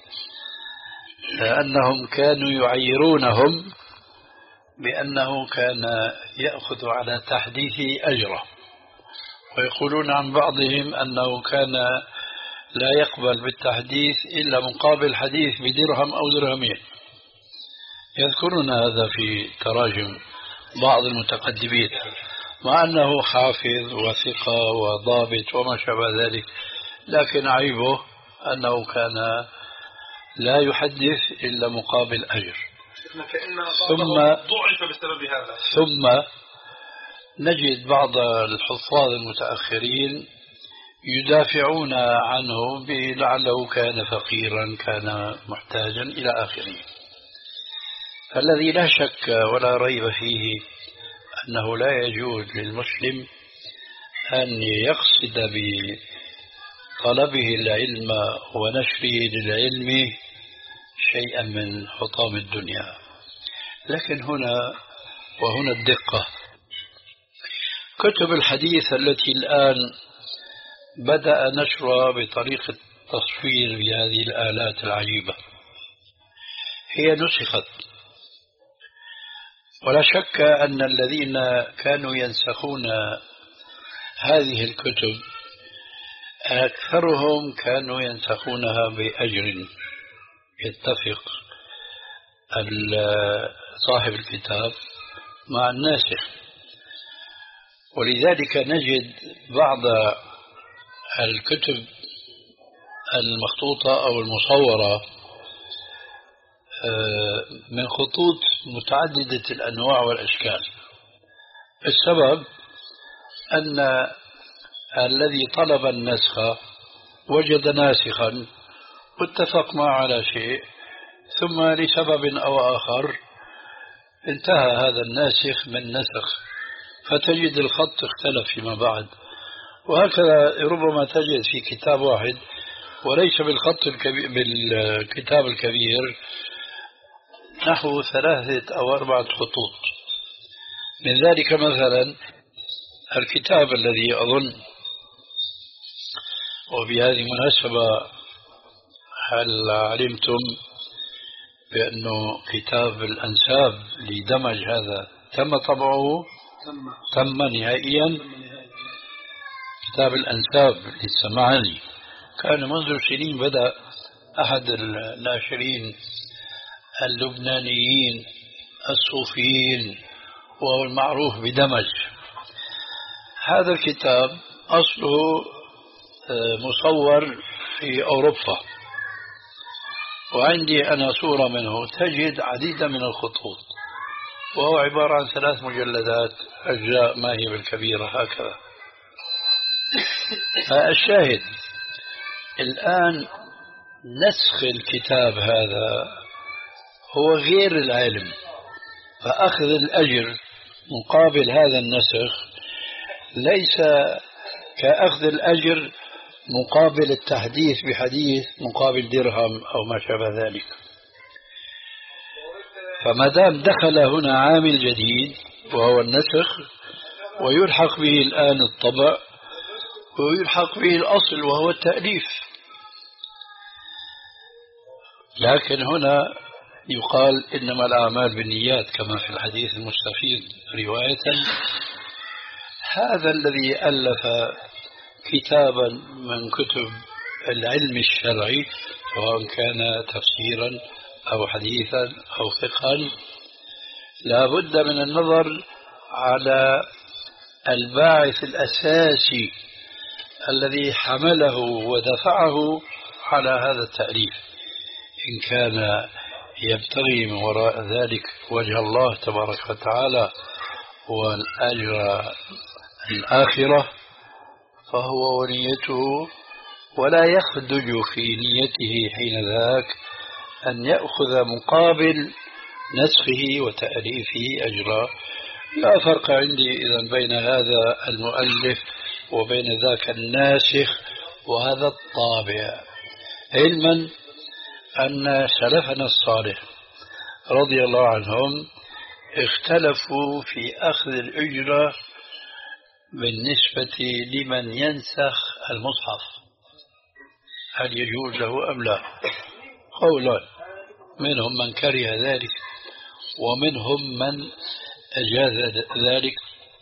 أنهم كانوا يعيرونهم بأنه كان يأخذ على تحديثه أجره، ويقولون عن بعضهم أنه كان لا يقبل بالتحديث إلا مقابل حديث بدرهم أو درهمين. يذكرون هذا في تراجم بعض المتقدمين، مع أنه حافظ وثقة وضابط وما شابه ذلك، لكن عيبه أنه كان لا يحدث إلا مقابل أجر. ثم ضعف بسبب هذا. ثم نجد بعض الحفاظ المتأخرين يدافعون عنه بلعله كان فقيرا، كان محتاجا إلى آخره. فالذي لا شك ولا ريب فيه أنه لا يجوز للمسلم أن يقصد بطلبه العلم ونشره للعلم شيئا من حطام الدنيا. لكن هنا وهنا الدقة: كتب الحديث التي الآن بدأ نشرها بطريقة تصوير بهذه الآلات العجيبة هي نسخت، ولا شك أن الذين كانوا ينسخون هذه الكتب أكثرهم كانوا ينسخونها بأجر يتفق صاحب الكتاب مع الناسخ. ولذلك نجد بعض الكتب المخطوطة أو المصورة من خطوط متعددة الأنواع والأشكال. السبب أن الذي طلب النسخ وجد ناسخا واتفق معه على شيء، ثم لسبب أو آخر انتهى هذا الناسخ من نسخ، فتجد الخط اختلف فيما بعد. وهكذا ربما تجد في كتاب واحد وليس بالخط الكبير بالكتاب الكبير نحو ثلاثة أو أربعة خطوط. من ذلك مثلا الكتاب الذي أظن، وبهذه المناسبة هل علمتم بأنه كتاب الأنساب لدمج هذا تم طبعه؟ تم نهائيا. كتاب الأنساب للسمعاني كان منذ سنين بدأ أحد الناشرين اللبنانيين الصوفيين وهو المعروف بدمج. هذا الكتاب أصله مصور في أوروبا، وعندي أنا صورة منه تجد عديدا من الخطوط، وهو عبارة عن ثلاث مجلدات أجزاء ما هي بالكبيرة هكذا. الشاهد الآن نسخ الكتاب هذا هو غير العلم، فأخذ الأجر مقابل هذا النسخ ليس كأخذ الأجر مقابل التحديث بحديث مقابل درهم أو ما شابه ذلك. فما دام دخل هنا عامل جديد وهو النسخ، ويلحق به الآن الطبع، ويلحق به الأصل وهو التأليف. لكن هنا يقال إنما الأعمال بالنيات كما في الحديث المستفيض رواية. هذا الذي ألف كتابا من كتب العلم الشرعي سواء كان تفسيرا أو حديثا أو فقها لا بد من النظر على الباعث الأساسي الذي حمله ودفعه على هذا التأليف، إن كان يبتغي من وراء ذلك وجه الله تبارك وتعالى والأجر الآخرة فهو ونيته، ولا يخدج في نيته حين ذاك أن يأخذ مقابل نسخه وتأليفه أجرا. لا فرق عندي إذن بين هذا المؤلف وبين ذاك الناسخ وهذا الطابع، علما أن سلفنا الصالح رضي الله عنهم اختلفوا في أخذ الأجرة بالنسبة لمن ينسخ المصحف، هل يجوز له أم لا؟ قولان، منهم من كره ذلك ومنهم من أجاز ذلك،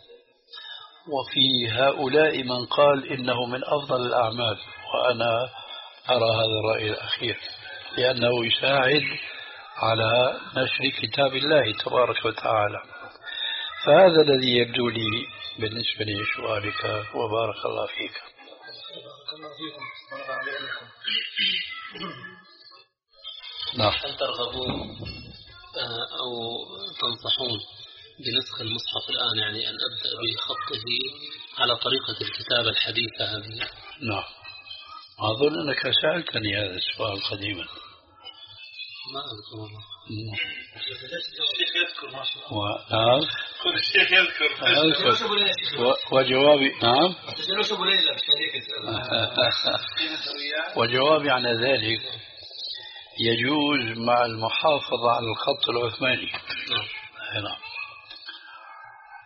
وفي هؤلاء من قال إنه من أفضل الأعمال، وأنا أرى هذا الرأي الأخير لأنه يساعد على نشر كتاب الله تبارك وتعالى. فهذا الذي يبدو لي بالنسبة لسؤالك، وبارك الله فيك. نعم. هل ترغبون أو تنصحون بنسخ المصحف الآن، يعني أن أبدأ بخطه على طريقة الكتابة الحديثة هذه؟ نعم، أظن أنك سألتني هذا السؤال قديما. ما أذكر والله. الشيخ يذكر ما شاء الله. نعم. كل الشيخ يذكر. أذكر. وجوابي نعم. وجوابي عن ذلك يجوز مع المحافظة على الخط العثماني. نعم.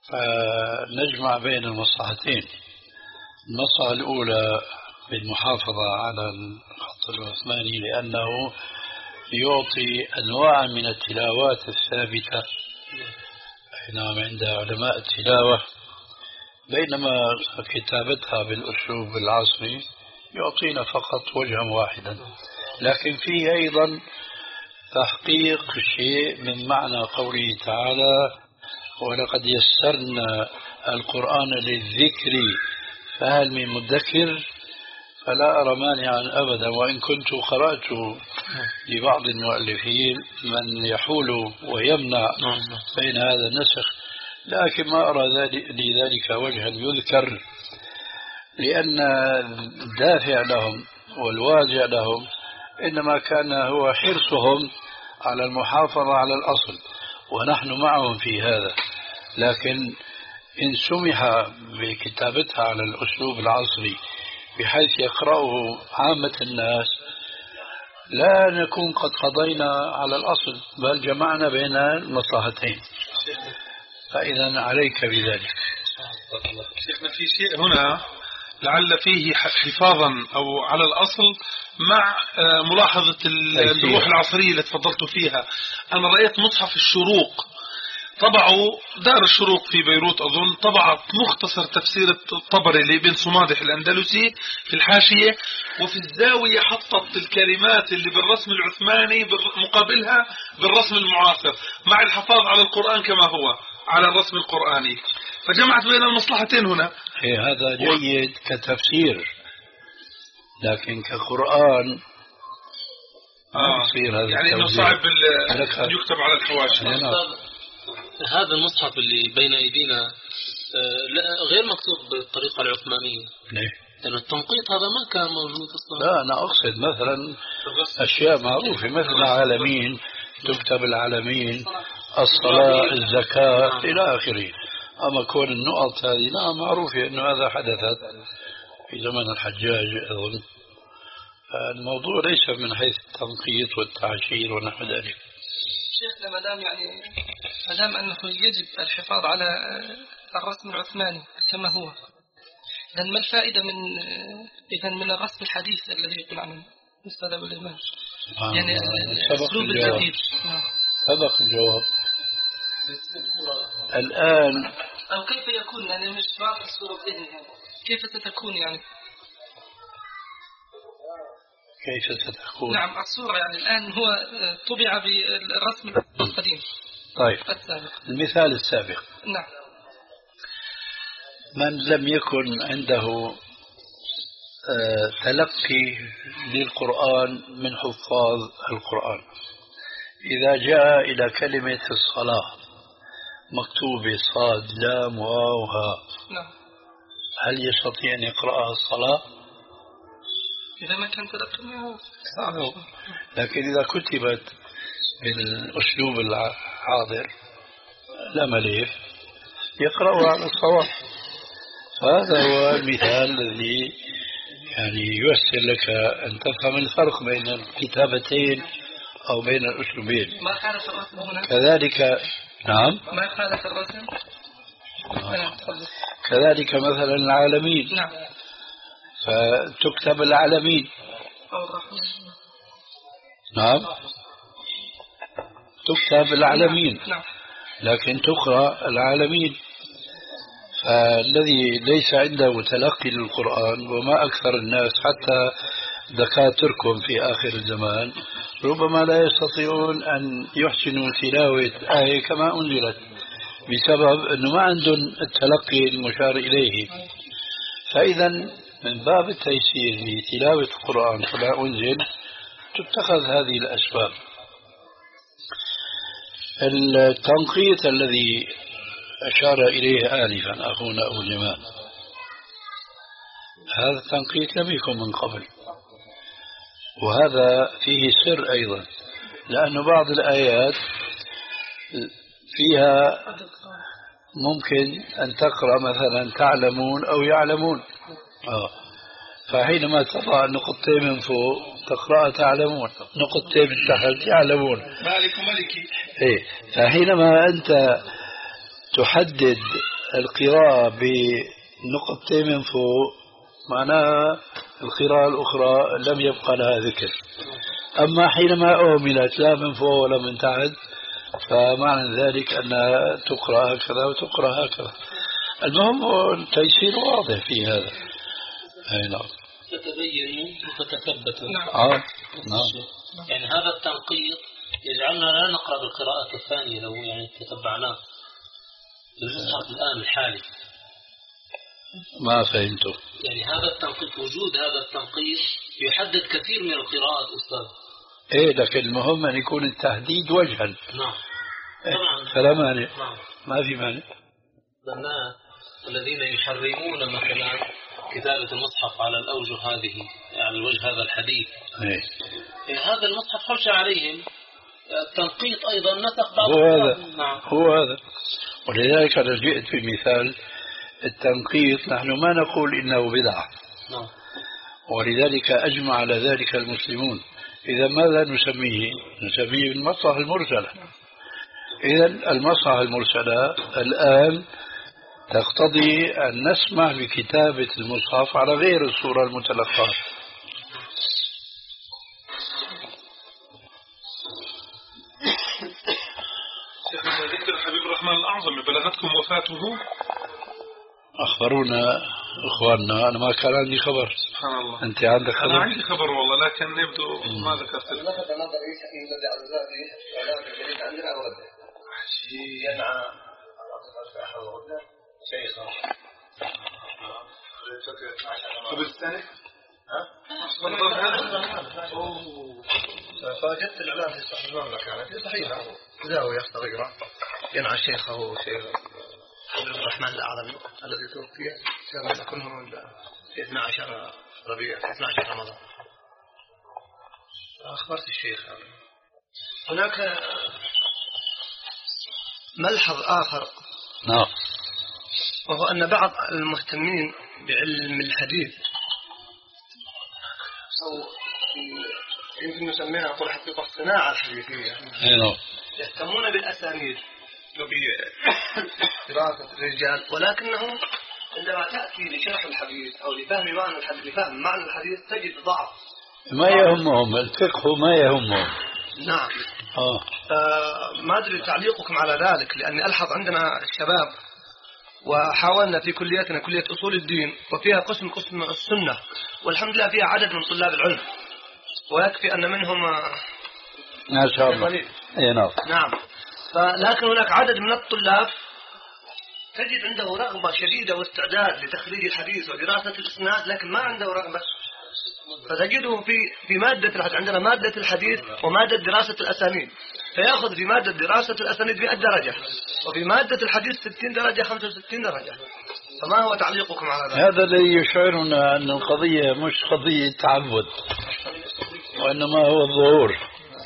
فنجمع بين المصلحتين. المصلحة الأولى بالمحافظة على الخط العثماني لأنه يعطي أنواع من التلاوات الثابتة نعم عند علماء التلاوة، بينما كتابتها بالأسلوب العصري يعطينا فقط وجها واحدا. لكن فيه أيضا تحقيق شيء من معنى قوله تعالى ولقد يسرنا القرآن للذكر فهل من مدكر، فلا أرى مانعا أبدا، وإن كنت قرأت لبعض المؤلفين من يحول ويمنع بين هذا النسخ، لكن ما أرى لذلك وجها يذكر، لأن الدافع لهم والواجع لهم إنما كان هو حرصهم على المحافظة على الأصل، ونحن معهم في هذا. لكن إن سمح بكتابتها على الأسلوب العصري بحيث يقرأه عامة الناس لا نكون قد قضينا على الأصل، بل جمعنا بين المصلحتين. فإذا عليك بذلك. شيخنا في شيء هنا لعل فيه حفاظا أو على الأصل مع ملاحظة الروح العصرية اللي تفضلت فيها. أنا رأيت مصحف الشروق طبعوا دار الشروق في بيروت أظن، طبعت مختصر تفسير الطبري لابن صمادح الأندلسي في الحاشية، وفي الزاوية حطت الكلمات اللي بالرسم العثماني مقابلها بالرسم المعاصر مع الحفاظ على القرآن كما هو على الرسم القرآني، فجمعت بين المصلحتين هنا. هذا جيد كتفسير، لكن كقرآن آه يعني إنه صعب أن يكتب على الحواشي. هذا المصحف اللي بين أيدينا غير مكتوب بالطريقة العثمانية. ليه؟ لأن التنقيط هذا ما كان موجود أصلا. لا أنا أقصد مثلا أشياء معروفة مثل العالمين، تكتب العالمين، الصلاة، الزكاة إلى آخره. أما كون النقط هذه لا معروفة إنه هذا حدثت في زمن الحجاج أظن. الموضوع ليس من حيث التنقيط والتعشير ونحو ذلك. شيخنا ما دام يعني ما دام أنه يجب الحفاظ على الرسم العثماني كما هو، إذن ما الفائدة من إذن من الرسم الحديث الذي يقول عنه الأستاذ أبو الإمام؟ يعني الأسلوب الجديد. سبق الجواب. الآن أو كيف يكون يعني مش واضح الصورة بذهني يعني كيف ستكون يعني كيف ستكون؟ نعم الصورة يعني الآن هو طبع بالرسم القديم. طيب السابق. المثال السابق. نعم. من لم يكن عنده تلقي للقرآن من حفاظ القرآن، إذا جاء إلى كلمة الصلاة مكتوبة صاد لام واو ها، نعم، هل يستطيع أن يقرأها الصلاة؟ إذا ما كان تلقي منه صعب. لكن إذا كتبت بالأسلوب الحاضر لا مليف يقرأها على الصواب. هذا هو المثال الذي يعني ييسر لك أن تفهم الفرق بين الكتابتين أو بين الأسلوبين. ما خالف الرسم هنا كذلك. نعم ما خالف الرسم. نعم. كذلك مثلا العالمين. نعم. فتكتب العالمين. نعم تكتب العالمين. نعم. لكن تقرأ العالمين. فالذي ليس عنده تلقي للقرآن، وما أكثر الناس حتى دكاتركم في آخر الزمان ربما لا يستطيعون أن يحسنوا تلاوة آية كما أنزلت بسبب أنه ما عندهم التلقي المشار إليه. فإذا من باب التيسير لتلاوة القرآن كما أنزل تتخذ هذه الأسباب. التنقيط الذي أشار إليه آنفا أخونا أبو اليمان، هذا التنقيط لم يكن من قبل، وهذا فيه سر أيضا، لأن بعض الآيات فيها ممكن أن تقرأ مثلا تعلمون أو يعلمون، آه. فحينما تضع نقطتين من فوق تقرأ تعلمون، نقطتين من تحت يعلمون. مالك ملكي. إيه. فحينما أنت تحدد القراءة بنقطتين من فوق معناها القراءة الأخرى لم يبقى لها ذكر. أما حينما أهملت لا من فوق ولا من تحت فمعنى ذلك أنها تقرأ هكذا وتقرأ هكذا. المهم التيسير واضح في هذا. أي نعم. تتبين وتتثبت. نعم. آه. نعم. يعني هذا التنقيط يجعلنا لا نقرأ بالقراءة الثانية لو يعني تتبعناه بالمصحف الآن الحالي. ما فهمته. يعني هذا التنقيط، وجود هذا التنقيط يحدد كثير من القراءات أستاذ. إيه لكن المهم أن يكون التحديد وجها. نعم. طبعا. فلا مانع. نعم. ما في مانع. الناس الذين يحرمون مثلا كتابة المصحف على الأوجه هذه، يعني الوجه هذا الحديث. إيه. إيه هذا المصحف خشى عليهم التنقيط أيضا نسخ بعض. هو هذا. نعم. هو هذا. ولذلك أنا جئت في مثال التنقيط، نحن ما نقول إنه بدعة. نعم. ولذلك أجمع على ذلك المسلمون. إذا ماذا نسميه؟ نسميه المصحف المرسلة. إذا المصحف المرسلة الآن تقتضي أن نسمح بكتابة المصحف على غير الصورة المتلقاة. شيخنا ذكر الحبيب الرحمن الأعظم بلغتكم وفاته؟ أخبرونا إخواننا، أنا ما كان عندي خبر. سبحان الله. أنت عندك خبر؟ أنا عندي خبر والله، لكن يبدو ما ذكرت. لفت نظري الذي أرزاقي إعلام الجديد عندنا أوده. ينعى شيخ قبل السنة؟ فوجدت الإعلام في صحيح المملكة يعني في صحيح زاوية تقرأ ينعى شيخه شيخ عبد الرحمن الأعظم الذي توفي كان كلهم في اثني عشر ربيع اثني عشر رمضان. أخبرت الشيخ هناك ملحظ آخر. نعم. وهو أن بعض المهتمين بعلم الحديث أو يمكن نسميها أقول حقيقة الصناعة الحديثية يهتمون بالأسانيد وبدراسة الرجال، ولكنهم عندما تأتي لشرح الحديث أو لفهم معنى الحديث لفهم معنى الحديث تجد ضعف. ما يهمهم الفقه، ما يهمهم. نعم. آه. ما أدري تعليقكم على ذلك، لأني ألحظ عندنا الشباب وحاولنا في كليتنا كلية أصول الدين وفيها قسم قسم السنة، والحمد لله فيها عدد من طلاب العلم ويكفي أن منهم ما شاء الله. أي نعم. نعم. لكن هناك عدد من الطلاب تجد عنده رغبة شديدة واستعداد لتخريج الحديث ودراسة الإسناد، لكن ما عنده رغبة. فتجده في في مادة الحديث، عندنا مادة الحديث ومادة دراسة الأسانيد، فيأخذ في مادة دراسة الأسانيد مئة درجة وفي مادة الحديث ستين درجة خمسة وستين درجة. فما هو تعليقكم على ذلك؟ هذا الذي يشعرنا أن القضية مش قضية تعبد وإنما هو الظهور،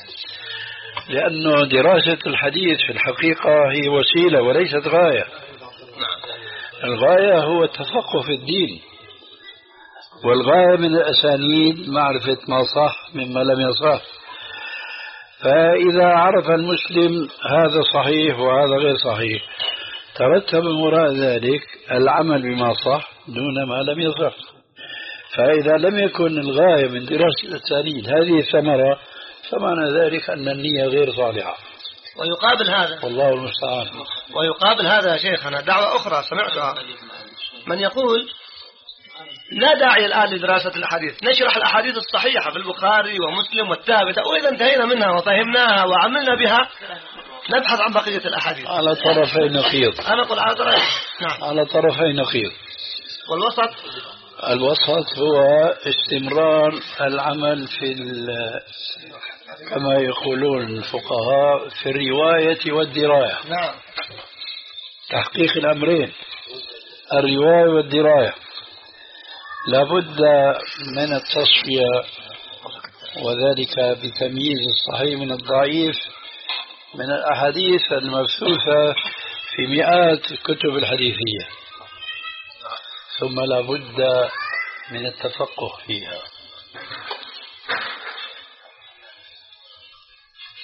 لأنه دراسة الحديث في الحقيقة هي وسيلة وليست غاية. الغاية هو التفقه في الدين، والغاية من الأسانيد معرفة ما صح مما لم يصح. فإذا عرف المسلم هذا صحيح وهذا غير صحيح ترتب من وراء ذلك العمل بما صح دون ما لم يصح. فإذا لم يكن الغاية من دراسة الأسانيد هذه الثمرة فمعنى ذلك أن النية غير صالحة. ويقابل هذا والله المستعان. ويقابل هذا يا شيخنا دعوة أخرى سمعتها من يقول لا داعي الآن لدراسة الأحاديث، نشرح الأحاديث الصحيحة في البخاري ومسلم والثابتة، وإذا انتهينا منها وفهمناها وعملنا بها نبحث عن بقية الأحاديث. على طرفي نقيض. أنا أقول على طرفي. نعم. على طرفي نقيض. والوسط الوسط هو استمرار العمل في كما يقولون الفقهاء في الرواية والدراية. نعم. تحقيق الأمرين الرواية والدراية. لابد من التصفية، وذلك بتمييز الصحيح من الضعيف من الأحاديث المبثوثة في مئات الكتب الحديثية، ثم لابد من التفقه فيها.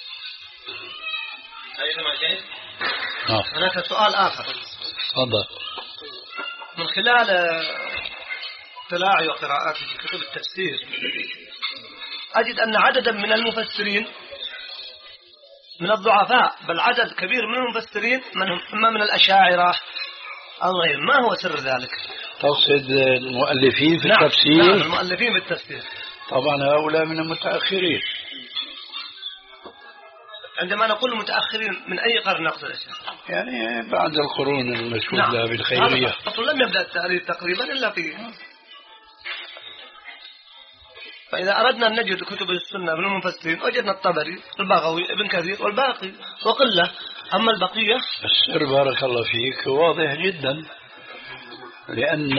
هناك سؤال آخر. تفضل. من خلال اطلاعي وقراءاتي في كتب التفسير أجد أن عددا من المفسرين من الضعفاء، بل عدد كبير من المفسرين من هم إما من الأشاعرة أو غير. ما هو سر ذلك؟ تقصد المؤلفين في نعم. التفسير؟ نعم المؤلفين في التفسير. طبعا هؤلاء من المتأخرين. عندما نقول متأخرين من أي قرن نقصد الأشياء؟ يعني بعد القرون المشهود نعم. لها بالخيرية. أصلا لم يبدأ التأريخ تقريبا إلا في. فإذا أردنا أن نجد كتب السنة من المفسرين وجدنا الطبري، البغوي، ابن كثير والباقي وقلة. أما البقية السر بارك الله فيك واضح جدا، لأن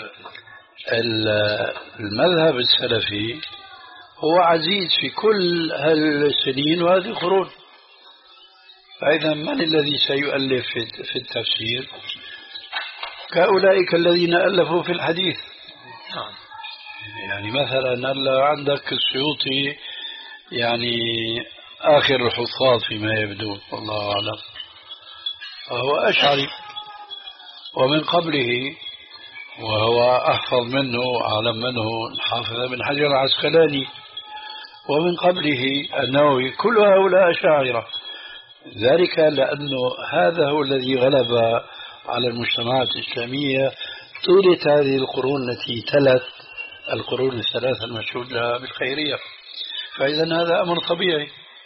المذهب السلفي هو عزيز في كل هالسنين وهذه القرون. فإذا من الذي سيؤلف في التفسير؟ كأولئك الذين ألفوا في الحديث. يعني مثلا هلا عندك السيوطي يعني آخر الحفاظ فيما يبدو والله أعلم، فهو أشعري، ومن قبله وهو أحفظ منه أعلم منه الحافظ بن حجر العسقلاني، ومن قبله النووي، كل هؤلاء أشاعرة. ذلك لأنه هذا هو الذي غلب على المجتمعات الإسلامية طولة هذه القرون التي تلت القرون الثلاثة المشهود لها بالخيرية. فإذا هذا أمر طبيعي.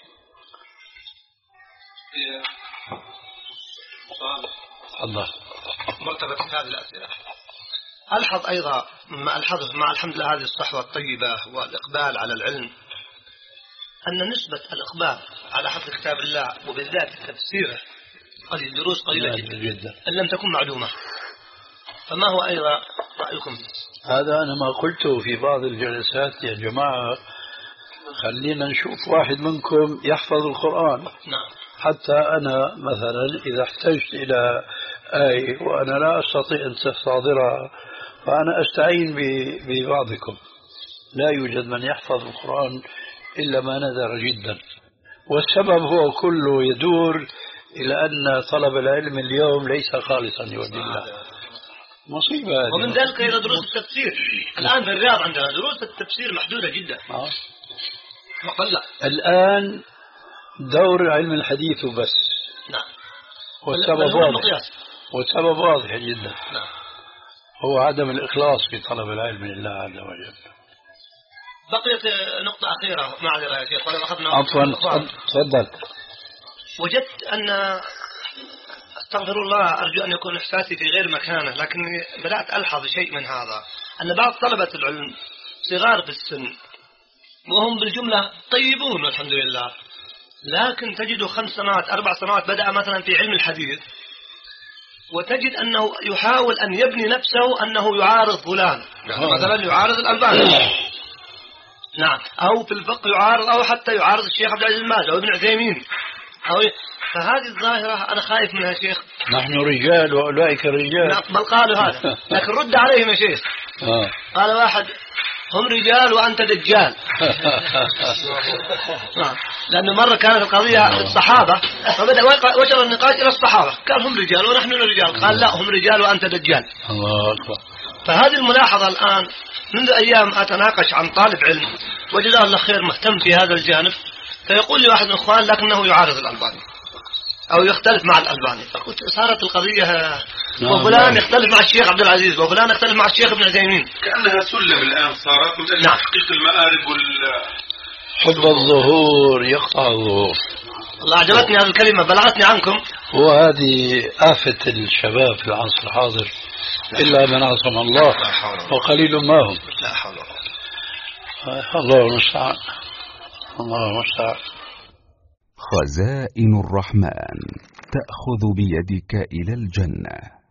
الله مرتبة هذه الأسئلة. ألحظ أيضا ما ألحظه مع الحمد لله هذه الصحوة الطيبة والإقبال على العلم أن نسبة الإقبال على حفظ كتاب الله وبالذات تفسيره قليل، دروس قليلة جدا, جدا إن لم تكن معلومة. فما هو أيضا رأيكم؟ هذا أنا ما قلته في بعض الجلسات. يا جماعة خلينا نشوف واحد منكم يحفظ القرآن. نعم. حتى أنا مثلا إذا احتجت إلى آية وأنا لا أستطيع أن أستحضرها فأنا أستعين ببعضكم. لا يوجد من يحفظ القرآن إلا ما نذر جدا، والسبب هو كله يدور إلى أن طلب العلم اليوم ليس خالصا لوجه الله. مصيبة. ومن ذلك إلى دروس التفسير. الآن في الرياض عندنا دروس التفسير محدودة جدا. آه. مقلة. الآن دور علم الحديث بس. نعم. والسبب واضح. والسبب واضح جدا. نعم. هو عدم الإخلاص في طلب العلم لله عز وجل. بقيت نقطة أخيرة معذرة يا شيخ ولا أخذنا. عفوا تفضل. وجدت أن استغفر الله أرجو أن يكون إحساسي في غير مكانه، لكني بدأت ألحظ شيء من هذا، أن بعض طلبة العلم صغار في السن وهم بالجملة طيبون والحمد لله، لكن تجد خمس سنوات أربع سنوات بدأ مثلا في علم الحديث وتجد أنه يحاول أن يبني نفسه أنه يعارض فلان، مثلا يعارض الألباني. نعم. أو في الفقه يعارض، أو حتى يعارض الشيخ عبد العزيز بن باز أو ابن عثيمين أو. فهذه الظاهرة أنا خايف منها شيخ. نحن رجال وأولئك رجال. نعم بل قالوا هذا، لكن رد عليهم يا شيخ. آه. قال واحد هم رجال وأنت دجال. نعم. لأنه مرة كانت القضية الصحابة فبدأ وصل النقاش إلى الصحابة، قال هم رجال ونحن رجال، قال لا هم رجال وأنت دجال. الله أكبر. فهذه الملاحظة الآن منذ أيام أتناقش عن طالب علم وجزاه الله خير مهتم في هذا الجانب، فيقول لي واحد من الإخوان لكنه يعارض الألباني أو يختلف مع الألباني. فقلت صارت القضية وفلان يختلف مع الشيخ عبد العزيز وفلان يختلف مع الشيخ ابن عثيمين، كأنها سلم الآن صارت من أجل تحقيق المآرب وال حب الظهور يقطع الظهور. الله عجبتني هذه الكلمة بلغتني عنكم. وهذه آفة الشباب في العصر الحاضر إلا من عصم الله وقليل ما هم. لا حول ولا قوة. الله المستعان. الله المستعان. خزائن الرحمن تأخذ بيدك إلى الجنة.